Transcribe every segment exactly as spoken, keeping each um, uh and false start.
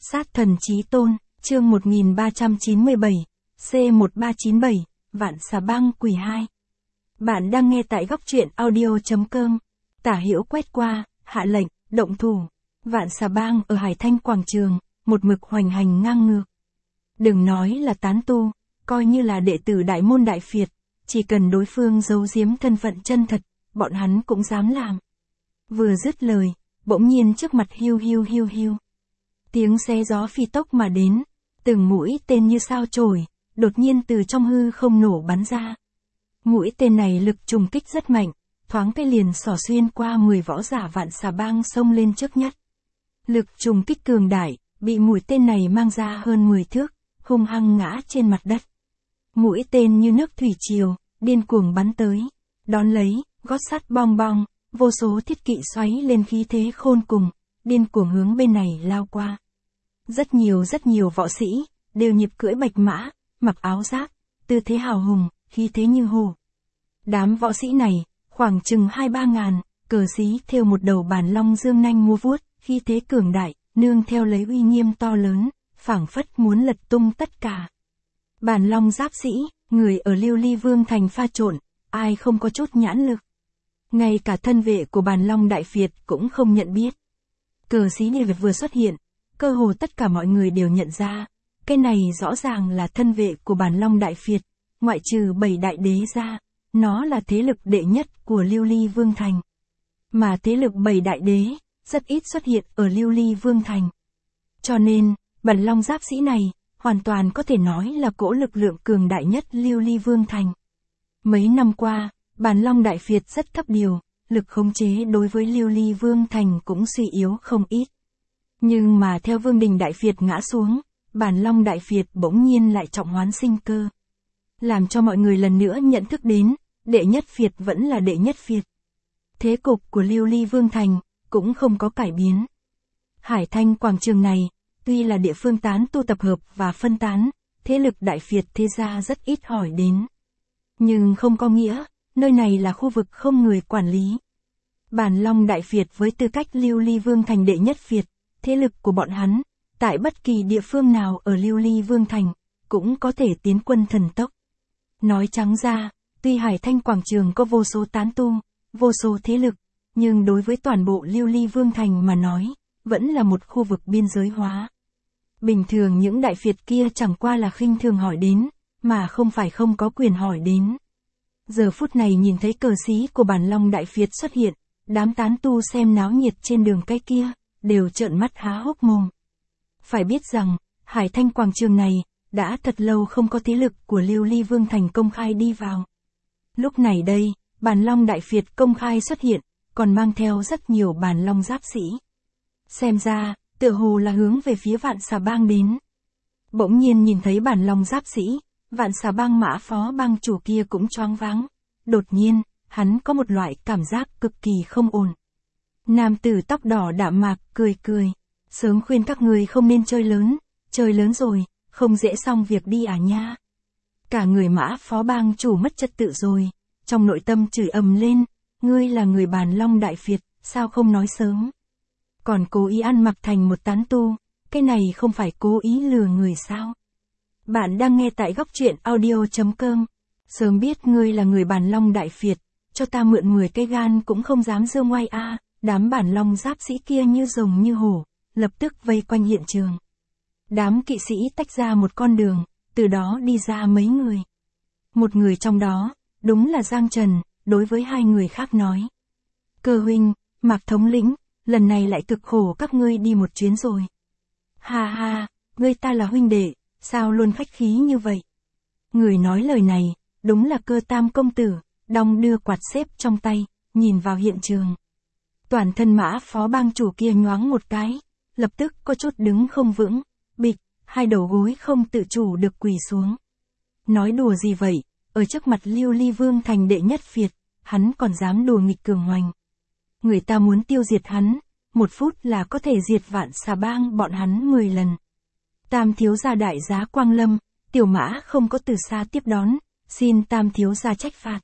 Sát thần chí tôn, chương một nghìn ba trăm chín mươi bảy, C một ba chín bảy, Vạn Xà Bang Quỷ hai. Bạn đang nghe tại góc truyện audio chấm com. Tả Hữu quét qua, hạ lệnh, động thủ. Vạn Xà Bang ở Hải Thanh quảng trường, một mực hoành hành ngang ngược. Đừng nói là tán tu, coi như là đệ tử đại môn đại phiệt, chỉ cần đối phương giấu giếm thân phận chân thật, bọn hắn cũng dám làm. Vừa dứt lời, bỗng nhiên trước mặt hiu hiu hiu hiu. Tiếng xé gió phi tốc mà đến, từng mũi tên như sao chổi, đột nhiên từ trong hư không nổ bắn ra. Mũi tên này lực trùng kích rất mạnh, thoáng cái liền xỏ xuyên qua mười võ giả Vạn Xà Bang xông lên trước nhất. Lực trùng kích cường đại, bị mũi tên này mang ra hơn mười thước, hung hăng ngã trên mặt đất. Mũi tên như nước thủy triều, điên cuồng bắn tới, đón lấy, gót sắt bong bong, vô số thiết kỵ xoáy lên khí thế khôn cùng, điên cuồng hướng bên này lao qua. Rất nhiều rất nhiều võ sĩ, đều nhịp cưỡi bạch mã, mặc áo giáp, tư thế hào hùng, khí thế như hổ. Đám võ sĩ này, khoảng chừng hai ba ngàn, cờ xí thêu một đầu bản long dương nanh múa vuốt, khí thế cường đại, nương theo lấy uy nghiêm to lớn, phảng phất muốn lật tung tất cả. Bản long giáp sĩ, người ở Lưu Ly Vương thành pha trộn, ai không có chút nhãn lực. Ngay cả thân vệ của bản long đại phiệt cũng không nhận biết. Cờ xí địa vừa xuất hiện, cơ hồ tất cả mọi người đều nhận ra, cái này rõ ràng là thân vệ của bản long đại phiệt, ngoại trừ bảy đại đế ra, nó là thế lực đệ nhất của Lưu Ly Vương thành. Mà thế lực bảy đại đế, rất ít xuất hiện ở Lưu Ly Vương thành. Cho nên, bản long giáp sĩ này, hoàn toàn có thể nói là cỗ lực lượng cường đại nhất Lưu Ly Vương thành. Mấy năm qua, bản long đại phiệt rất thấp điều, lực khống chế đối với Lưu Ly Vương thành cũng suy yếu không ít. Nhưng mà theo Vương đình đại phiệt ngã xuống, bản long đại phiệt bỗng nhiên lại trọng hoán sinh cơ. Làm cho mọi người lần nữa nhận thức đến, đệ nhất phiệt vẫn là đệ nhất phiệt. Thế cục của Lưu Ly Vương thành, cũng không có cải biến. Hải Thanh quảng trường này, tuy là địa phương tán tu tập hợp và phân tán, thế lực đại phiệt thế gia rất ít hỏi đến. Nhưng không có nghĩa, nơi này là khu vực không người quản lý. Bản long đại phiệt với tư cách Lưu Ly Vương thành đệ nhất phiệt, thế lực của bọn hắn, tại bất kỳ địa phương nào ở Lưu Ly Vương thành, cũng có thể tiến quân thần tốc. Nói trắng ra, tuy Hải Thanh quảng trường có vô số tán tu, vô số thế lực, nhưng đối với toàn bộ Lưu Ly Vương thành mà nói, vẫn là một khu vực biên giới hóa. Bình thường những đại phiệt kia chẳng qua là khinh thường hỏi đến, mà không phải không có quyền hỏi đến. Giờ phút này nhìn thấy cờ xí của bản long đại phiệt xuất hiện, đám tán tu xem náo nhiệt trên đường cái kia, đều trợn mắt há hốc mồm. Phải biết rằng, Hải Thanh quảng trường này, đã thật lâu không có thế lực của Lưu Ly Vương thành công khai đi vào. Lúc này đây, bản long đại phiệt công khai xuất hiện, còn mang theo rất nhiều bản long giáp sĩ. Xem ra, tựa hồ là hướng về phía Vạn Xà Bang đến. Bỗng nhiên nhìn thấy bản long giáp sĩ, Vạn Xà Bang mã phó bang chủ kia cũng choáng váng. Đột nhiên, hắn có một loại cảm giác cực kỳ không ổn. Nam tử tóc đỏ đạm mạc, cười cười. Sớm khuyên các người không nên chơi lớn, chơi lớn rồi, không dễ xong việc đi à nha. Cả người mã phó bang chủ mất trật tự rồi, trong nội tâm chửi ầm lên, ngươi là người bản long đại phiệt, sao không nói sớm. Còn cố ý ăn mặc thành một tán tu, cái này không phải cố ý lừa người sao. Bạn đang nghe tại góc truyện audio chấm com. Sớm biết ngươi là người bản long đại phiệt, cho ta mượn mười cái gan cũng không dám giơ ngoai a. À. Đám bản long giáp sĩ kia như rồng như hổ, lập tức vây quanh hiện trường. Đám kỵ sĩ tách ra một con đường, từ đó đi ra mấy người. Một người trong đó, đúng là Giang Trần, đối với hai người khác nói. Cơ huynh, Mạc thống lĩnh, lần này lại cực khổ các ngươi đi một chuyến rồi. Ha ha, ngươi ta là huynh đệ, sao luôn khách khí như vậy? Người nói lời này, đúng là Cơ Tam công tử, đong đưa quạt xếp trong tay, nhìn vào hiện trường. Toàn thân mã phó bang chủ kia nhoáng một cái, lập tức có chút đứng không vững, bịch, hai đầu gối không tự chủ được quỳ xuống. Nói đùa gì vậy, ở trước mặt Lưu Ly Vương thành đệ nhất phiệt, hắn còn dám đùa nghịch cường hoành. Người ta muốn tiêu diệt hắn, một phút là có thể diệt Vạn Xà Bang bọn hắn mười lần. Tam thiếu gia đại giá Quang Lâm, tiểu mã không có từ xa tiếp đón, xin tam thiếu gia trách phạt.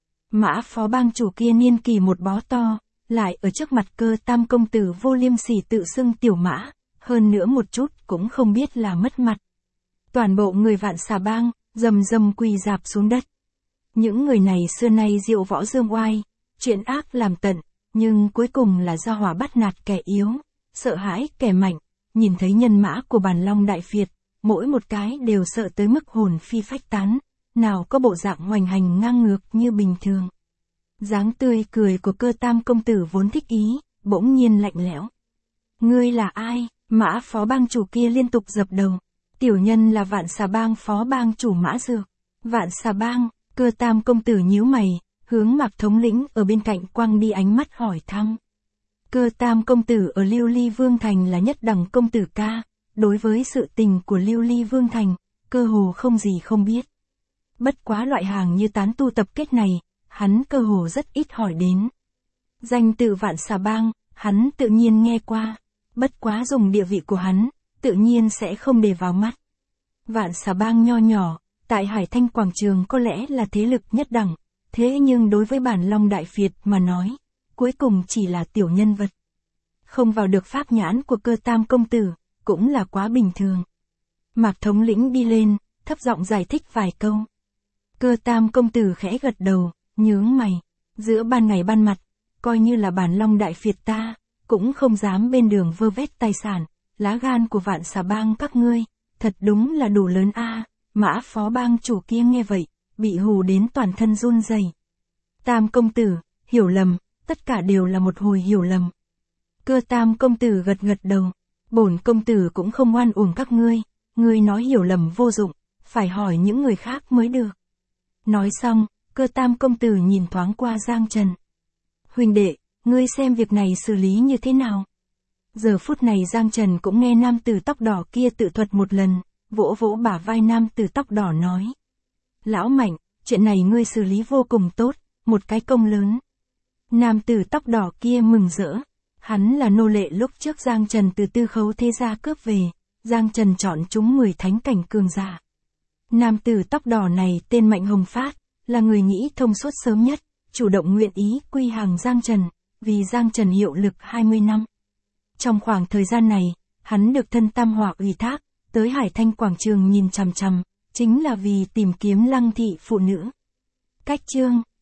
Mã phó bang chủ kia niên kỳ một bó to, lại ở trước mặt Cơ Tam công tử vô liêm sỉ tự xưng tiểu mã, hơn nữa một chút cũng không biết là mất mặt. Toàn bộ người Vạn Xà Bang, rầm rầm quỳ rạp xuống đất. Những người này xưa nay diệu võ dương oai, chuyện ác làm tận, nhưng cuối cùng là do hỏa bắt nạt kẻ yếu, sợ hãi kẻ mạnh, nhìn thấy nhân mã của Bàn Long Đại Việt, mỗi một cái đều sợ tới mức hồn phi phách tán, nào có bộ dạng hoành hành ngang ngược như bình thường. Dáng tươi cười của Cơ Tam công tử vốn thích ý, bỗng nhiên lạnh lẽo. Ngươi là ai? Mã phó bang chủ kia liên tục dập đầu. Tiểu nhân là Vạn Xà Bang phó bang chủ Mã Dược. Vạn Xà Bang, Cơ Tam công tử nhíu mày, hướng Mạc thống lĩnh ở bên cạnh quăng đi ánh mắt hỏi thăm. Cơ Tam công tử ở Lưu Ly Vương Thành là nhất đẳng công tử ca, đối với sự tình của Lưu Ly Vương Thành, cơ hồ không gì không biết. Bất quá loại hàng như tán tu tập kết này, hắn cơ hồ rất ít hỏi đến. Danh tự Vạn Xà Bang, hắn tự nhiên nghe qua, bất quá dùng địa vị của hắn, tự nhiên sẽ không để vào mắt. Vạn Xà Bang nho nhỏ, tại Hải Thanh Quảng Trường có lẽ là thế lực nhất đẳng, thế nhưng đối với Bản Long Đại Việt mà nói, cuối cùng chỉ là tiểu nhân vật. Không vào được pháp nhãn của Cơ Tam công tử, cũng là quá bình thường. Mạc thống lĩnh đi lên, thấp giọng giải thích vài câu. Cơ Tam công tử khẽ gật đầu, nhướng mày, giữa ban ngày ban mặt, coi như là Bản Long Đại Việt ta, cũng không dám bên đường vơ vét tài sản, lá gan của Vạn Xà Bang các ngươi, thật đúng là đủ lớn a. Mã phó bang chủ kia nghe vậy, bị hù đến toàn thân run rẩy. Tam công tử, hiểu lầm, tất cả đều là một hồi hiểu lầm. Cơ Tam công tử gật gật đầu, bổn công tử cũng không oan uổng các ngươi, ngươi nói hiểu lầm vô dụng, phải hỏi những người khác mới được. Nói xong, Cơ Tam công tử nhìn thoáng qua Giang Trần. Huynh đệ, ngươi xem việc này xử lý như thế nào? Giờ phút này Giang Trần cũng nghe nam tử tóc đỏ kia tự thuật một lần, vỗ vỗ bả vai nam tử tóc đỏ nói. Lão Mạnh, chuyện này ngươi xử lý vô cùng tốt, một cái công lớn. Nam tử tóc đỏ kia mừng rỡ, hắn là nô lệ lúc trước Giang Trần từ Tư Khấu thế gia cướp về, Giang Trần chọn chúng mười thánh cảnh cường giả. Nam tử tóc đỏ này tên Mạnh Hồng Phát, là người nghĩ thông suốt sớm nhất, chủ động nguyện ý quy hàng Giang Trần, vì Giang Trần hiệu lực hai mươi năm. Trong khoảng thời gian này, hắn được thân Tam Hỏa ủy thác, tới Hải Thanh Quảng Trường nhìn chằm chằm, chính là vì tìm kiếm Lăng thị phụ nữ. Cách chương